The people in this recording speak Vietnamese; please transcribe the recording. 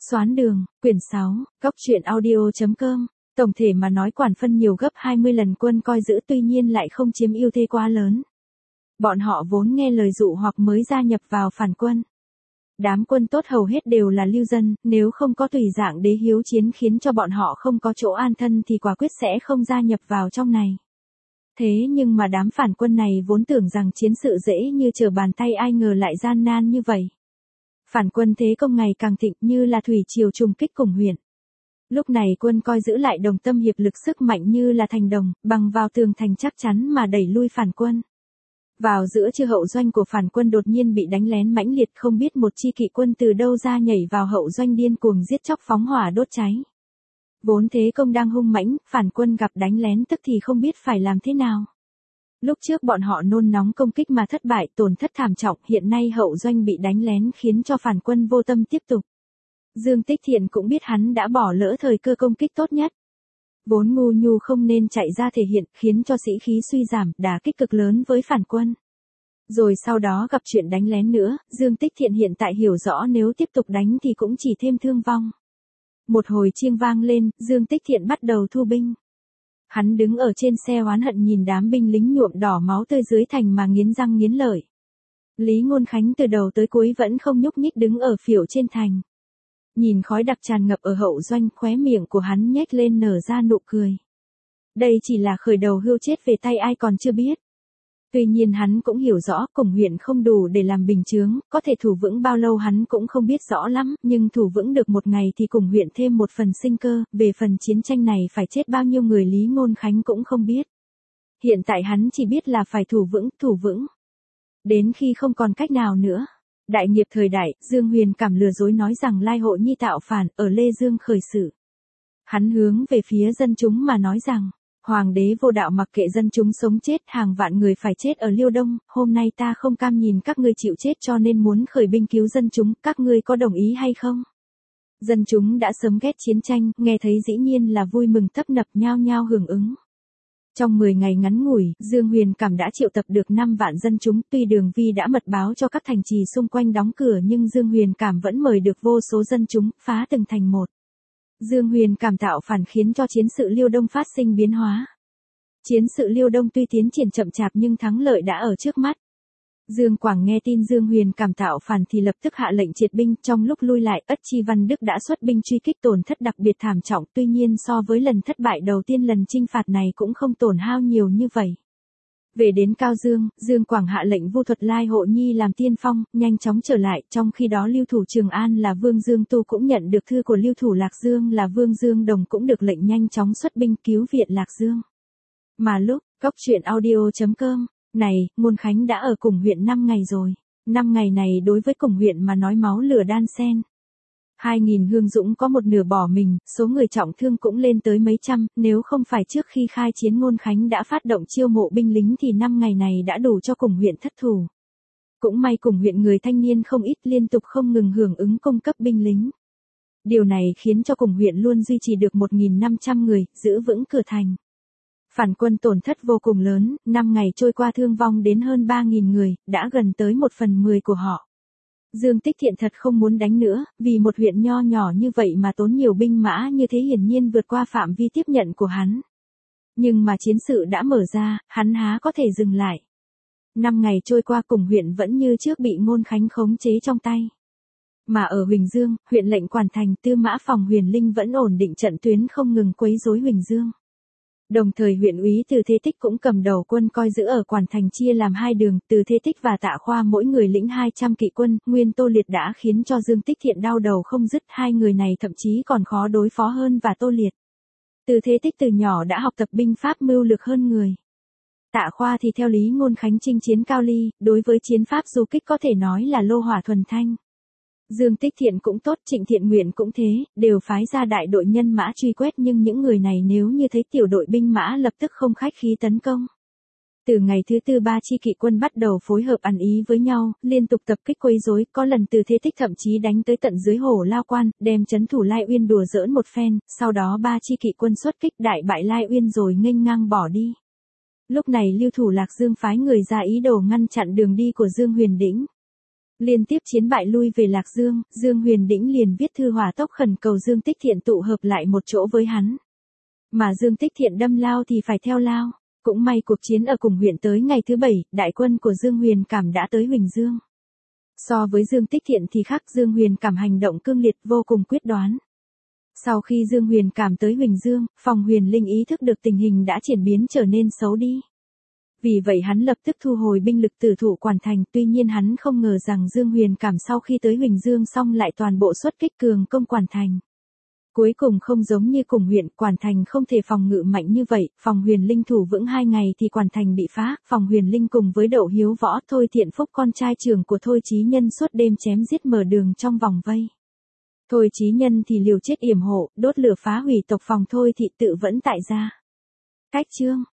Xoán đường, quyển 6, góc truyện audio.com. Tổng thể mà nói Quản Phân nhiều gấp 20 lần Quân coi giữ tuy nhiên lại không chiếm ưu thế quá lớn. Bọn họ vốn nghe lời dụ hoặc mới gia nhập vào phản quân. Đám quân tốt hầu hết đều là lưu dân, nếu không có tùy dạng đế hiếu chiến khiến cho bọn họ không có chỗ an thân thì quả quyết sẽ không gia nhập vào trong này. Thế nhưng mà đám phản quân này vốn tưởng rằng chiến sự dễ như trở bàn tay, ai ngờ lại gian nan như vậy. Phản quân thế công ngày càng thịnh như là thủy triều trùng kích cùng huyện. Lúc này Quân coi giữ lại đồng tâm hiệp lực, sức mạnh như là thành đồng, bằng vào tường thành chắc chắn mà đẩy lui phản quân. Vào giữa trưa hậu doanh của phản quân đột nhiên bị đánh lén mãnh liệt, không biết một chi kỵ quân từ đâu ra nhảy vào hậu doanh điên cuồng giết chóc, phóng hỏa đốt cháy. Vốn thế công đang hung mãnh, phản quân gặp đánh lén tức thì không biết phải làm thế nào. Lúc trước bọn họ nôn nóng công kích mà thất bại, tổn thất thảm trọng, hiện nay hậu doanh bị đánh lén khiến cho phản quân vô tâm tiếp tục. Dương Tích Thiện cũng biết hắn đã bỏ lỡ thời cơ công kích tốt nhất. Vốn ngu nhu không nên chạy ra thể hiện, khiến cho sĩ khí suy giảm, đả kích cực lớn với phản quân. Rồi sau đó gặp chuyện đánh lén nữa, Dương Tích Thiện hiện tại hiểu rõ nếu tiếp tục đánh thì cũng chỉ thêm thương vong. Một hồi chiêng vang lên, Dương Tích Thiện bắt đầu thu binh. Hắn đứng ở trên xe oán hận nhìn đám binh lính nhuộm đỏ máu tươi dưới thành mà nghiến răng nghiến lợi. Lý Ngôn Khánh từ đầu tới cuối vẫn không nhúc nhích đứng ở phỉu trên thành. Nhìn khói đặc tràn ngập ở hậu doanh, khóe miệng của hắn nhếch lên nở ra nụ cười. Đây chỉ là khởi đầu, hươu chết về tay ai còn chưa biết. Tuy nhiên hắn cũng hiểu rõ cùng huyện không đủ để làm bình chướng, có thể thủ vững bao lâu hắn cũng không biết rõ lắm, nhưng thủ vững được một ngày thì cùng huyện thêm một phần sinh cơ, về phần chiến tranh này phải chết bao nhiêu người Lý Ngôn Khánh cũng không biết. Hiện tại hắn chỉ biết là phải thủ vững. Đến khi không còn cách nào nữa. Đại nghiệp thời đại, Dương Huyền Cảm lừa dối nói rằng Lai Hộ Nhi tạo phản, ở Lê Dương khởi sự. Hắn hướng về phía dân chúng mà nói rằng, Hoàng đế vô đạo mặc kệ dân chúng sống chết, hàng vạn người phải chết ở Liêu Đông, hôm nay ta không cam nhìn các ngươi chịu chết cho nên muốn khởi binh cứu dân chúng, các ngươi có đồng ý hay không? Dân chúng đã sớm ghét chiến tranh, nghe thấy dĩ nhiên là vui mừng tấp nập nhao nhao hưởng ứng. Trong 10 ngày ngắn ngủi, Dương Huyền Cảm đã triệu tập được 5 vạn dân chúng, tuy Đường Vi đã mật báo cho các thành trì xung quanh đóng cửa nhưng Dương Huyền Cảm vẫn mời được vô số dân chúng, phá từng thành một. Dương Huyền Cảm tạo phản khiến cho chiến sự Liêu Đông phát sinh biến hóa. Chiến sự Liêu Đông tuy tiến triển chậm chạp nhưng thắng lợi đã ở trước mắt. Dương Quảng nghe tin Dương Huyền Cảm tạo phản thì lập tức hạ lệnh triệt binh, trong lúc lui lại, Ất Chi Văn Đức đã xuất binh truy kích, tổn thất đặc biệt thảm trọng, tuy nhiên so với lần thất bại đầu tiên lần chinh phạt này cũng không tổn hao nhiều như vậy. Về đến Cao Dương, Dương Quảng hạ lệnh Vu Thuật Lai Hộ Nhi làm tiên phong, nhanh chóng trở lại, trong khi đó lưu thủ Trường An là Vương Dương Tu cũng nhận được thư của lưu thủ Lạc Dương là Vương Dương Đồng cũng được lệnh nhanh chóng xuất binh cứu viện Lạc Dương. Mà lúc, góc truyện audio.com, này, Ngôn Khánh đã ở cùng huyện 5 ngày rồi. 5 ngày này đối với cùng huyện mà nói máu lửa đan xen. 2.000 hương dũng có một nửa bỏ mình, số người trọng thương cũng lên tới mấy trăm, nếu không phải trước khi khai chiến Ngôn Khánh đã phát động chiêu mộ binh lính thì 5 ngày này đã đủ cho cùng huyện thất thủ. Cũng may cùng huyện người thanh niên không ít, liên tục không ngừng hưởng ứng cung cấp binh lính. Điều này khiến cho cùng huyện luôn duy trì được 1.500 người, giữ vững cửa thành. Phản quân tổn thất vô cùng lớn, 5 ngày trôi qua thương vong đến hơn 3.000 người, đã gần tới 1/10 của họ. Dương Tích Thiện thật không muốn đánh nữa, vì một huyện nho nhỏ như vậy mà tốn nhiều binh mã như thế hiển nhiên vượt qua phạm vi tiếp nhận của hắn. Nhưng mà chiến sự đã mở ra, hắn há có thể dừng lại. 5 ngày trôi qua cùng huyện vẫn như trước bị Ngôn Khánh khống chế trong tay. Mà ở Huỳnh Dương, huyện lệnh Quản Thành, Tư Mã Phòng Huyền Linh vẫn ổn định trận tuyến không ngừng quấy rối Huỳnh Dương. Đồng thời huyện úy Từ Thế Tích cũng cầm đầu quân coi giữ ở Quản Thành chia làm 2 đường, Từ Thế Tích và Tạ Khoa mỗi người lĩnh 200 kỵ quân, nguyên Tô Liệt đã khiến cho Dương Tích Thiện đau đầu không dứt, hai người này thậm chí còn khó đối phó hơn và Tô Liệt. Từ Thế Tích từ nhỏ đã học tập binh pháp mưu lược hơn người. Tạ Khoa thì theo Lý Ngôn Khánh chinh chiến Cao Ly, đối với chiến pháp du kích có thể nói là lô hỏa thuần thanh. Dương Tích Thiện cũng tốt, Trịnh Thiện Nguyện cũng thế, đều phái ra đại đội nhân mã truy quét nhưng những người này nếu như thấy tiểu đội binh mã lập tức không khách khí tấn công. Từ ngày thứ tư 3 chi kỵ quân bắt đầu phối hợp ăn ý với nhau, liên tục tập kích quấy rối, có lần Từ Thế Tích thậm chí đánh tới tận dưới Hổ Lao Quan, đem trấn thủ Lai Uyên đùa giỡn một phen, sau đó 3 chi kỵ quân xuất kích đại bại Lai Uyên rồi nghênh ngang bỏ đi. Lúc này lưu thủ Lạc Dương phái người ra ý đồ ngăn chặn đường đi của Dương Huyền Đĩnh. Liên tiếp chiến bại lui về Lạc Dương, Dương Huyền Đĩnh liền viết thư hỏa tốc khẩn cầu Dương Tích Thiện tụ hợp lại một chỗ với hắn. Mà Dương Tích Thiện đâm lao thì phải theo lao. Cũng may cuộc chiến ở cùng huyện tới ngày thứ 7, đại quân của Dương Huyền Cảm đã tới Huỳnh Dương. So với Dương Tích Thiện thì khác, Dương Huyền Cảm hành động cương liệt vô cùng quyết đoán. Sau khi Dương Huyền Cảm tới Huỳnh Dương, Phòng Huyền Linh ý thức được tình hình đã chuyển biến trở nên xấu đi. Vì vậy hắn lập tức thu hồi binh lực tử thủ Quản Thành, tuy nhiên hắn không ngờ rằng Dương Huyền Cảm sau khi tới Huỳnh Dương xong lại toàn bộ xuất kích cường công Quản Thành. Cuối cùng không giống như cùng huyện, Quản Thành không thể phòng ngự mạnh như vậy, Phòng Huyền Linh thủ vững 2 ngày thì Quản Thành bị phá, Phòng Huyền Linh cùng với Đậu Hiếu Võ, Thôi Thiện Phúc con trai trưởng của Thôi Chí Nhân suốt đêm chém giết mở đường trong vòng vây. Thôi Chí Nhân thì liều chết yểm hộ, đốt lửa phá hủy tộc Phòng Thôi Thị tự vẫn tại gia. Cách chương